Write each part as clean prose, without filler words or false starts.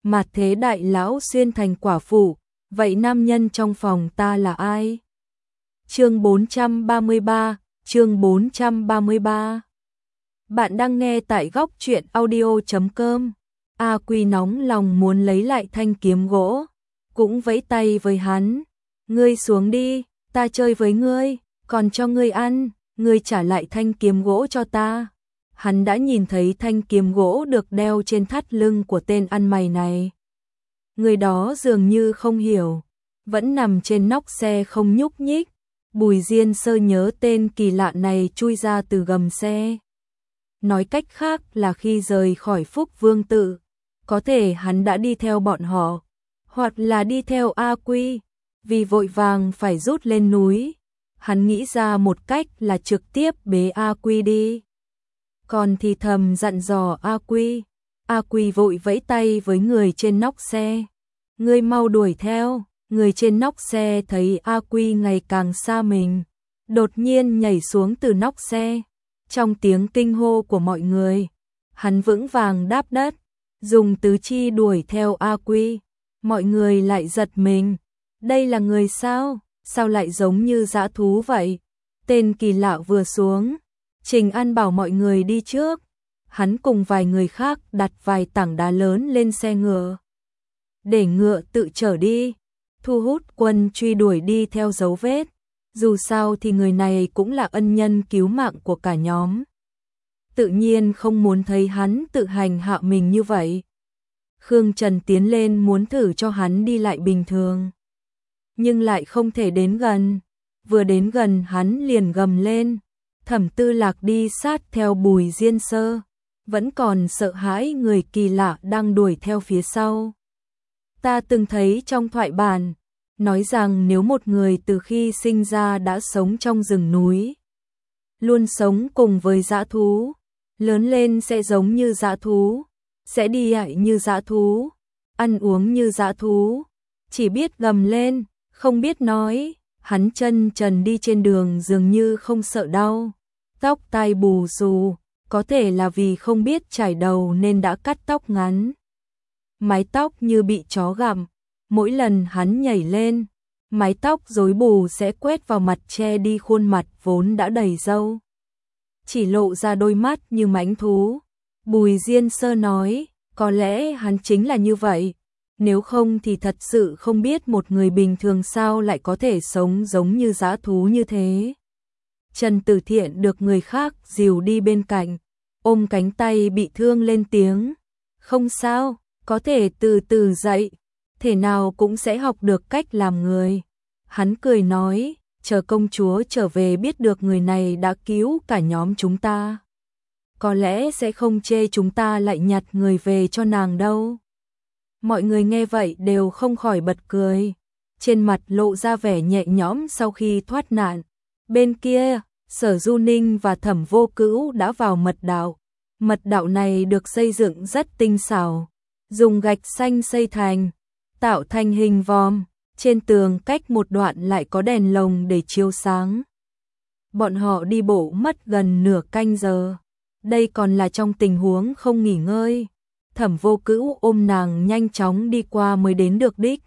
mà thế đại lão xuyên thành quả phụ, vậy nam nhân trong phòng ta là ai? Chương 433, chương 433. Bạn đang nghe tại góc truyện audio.com. A Quy nóng lòng muốn lấy lại thanh kiếm gỗ, cũng vẫy tay với hắn. Ngươi xuống đi, ta chơi với ngươi, còn cho ngươi ăn, ngươi trả lại thanh kiếm gỗ cho ta. Hắn đã nhìn thấy thanh kiếm gỗ được đeo trên thắt lưng của tên ăn mày này. Người đó dường như không hiểu, vẫn nằm trên nóc xe không nhúc nhích. Bùi Diên Sơ nhớ tên kỳ lạ này chui ra từ gầm xe. Nói cách khác là khi rời khỏi Phúc Vương Tự, có thể hắn đã đi theo bọn họ, hoặc là đi theo A Quy, vì vội vàng phải rút lên núi. Hắn nghĩ ra một cách là trực tiếp bế A Quy đi. Còn thì thầm dặn dò A Quy. A Quy vội vẫy tay với người trên nóc xe. Ngươi mau đuổi theo. Người trên nóc xe thấy A Quy ngày càng xa mình, đột nhiên nhảy xuống từ nóc xe. Trong tiếng kinh hô của mọi người, hắn vững vàng đáp đất, dùng tứ chi đuổi theo A Quy. Mọi người lại giật mình. Đây là người sao? Sao lại giống như dã thú vậy? Tên kỳ lạ vừa xuống, Trình An bảo mọi người đi trước. Hắn cùng vài người khác đặt vài tảng đá lớn lên xe ngựa, để ngựa tự chở đi. Thu hút quân truy đuổi đi theo dấu vết. Dù sao thì người này cũng là ân nhân cứu mạng của cả nhóm. Tự nhiên không muốn thấy hắn tự hành hạ mình như vậy. Khương Trần tiến lên muốn thử cho hắn đi lại bình thường, nhưng lại không thể đến gần. Vừa đến gần hắn liền gầm lên. Thẩm Tư Lạc đi sát theo Bùi Diên Sơ, vẫn còn sợ hãi người kỳ lạ đang đuổi theo phía sau. Ta từng thấy trong thoại bản, nói rằng nếu một người từ khi sinh ra đã sống trong rừng núi, luôn sống cùng với dã thú, lớn lên sẽ giống như dã thú, sẽ đi lại như dã thú, ăn uống như dã thú, chỉ biết gầm lên, không biết nói. Hắn chân trần đi trên đường dường như không sợ đau, tóc tai bù xù, có thể là vì không biết chải đầu nên đã cắt tóc ngắn. Mái tóc như bị chó gặm, mỗi lần hắn nhảy lên, mái tóc rối bù sẽ quét vào mặt che đi khuôn mặt vốn đã đầy râu, chỉ lộ ra đôi mắt như mãnh thú. Bùi Diên Sơ nói, có lẽ hắn chính là như vậy, nếu không thì thật sự không biết một người bình thường sao lại có thể sống giống như dã thú như thế. Trần Tử Thiện được người khác dìu đi bên cạnh, ôm cánh tay bị thương lên tiếng, không sao, có thể từ từ dậy, thể nào cũng sẽ học được cách làm người. Hắn cười nói, chờ công chúa trở về biết được người này đã cứu cả nhóm chúng ta, có lẽ sẽ không chê chúng ta lại nhặt người về cho nàng đâu. Mọi người nghe vậy đều không khỏi bật cười, trên mặt lộ ra vẻ nhẹ nhõm sau khi thoát nạn. Bên kia, Sở Du Ninh và Thẩm Vô Cữu đã vào mật đạo. Mật đạo này được xây dựng rất tinh xảo, dùng gạch xanh xây thành, tạo thành hình vòm, trên tường cách một đoạn lại có đèn lồng để chiếu sáng. Bọn họ đi bộ mất gần nửa canh giờ, đây còn là trong tình huống không nghỉ ngơi. Thẩm Vô Cữu ôm nàng nhanh chóng đi qua mới đến được đích.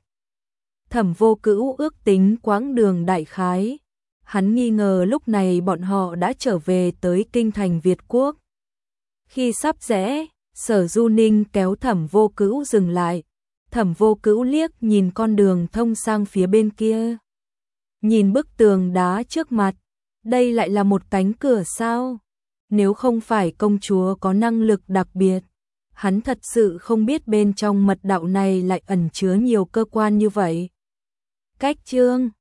Thẩm Vô Cữu ước tính quãng đường đại khái, hắn nghi ngờ lúc này bọn họ đã trở về tới kinh thành Việt Quốc. Khi sắp rẽ, Sở Du Ninh kéo Thẩm Vô Cữu dừng lại. Thẩm Vô Cữu liếc nhìn con đường thông sang phía bên kia, nhìn bức tường đá trước mặt, đây lại là một cánh cửa sao? Nếu không phải công chúa có năng lực đặc biệt, hắn thật sự không biết bên trong mật đạo này lại ẩn chứa nhiều cơ quan như vậy. Cách chương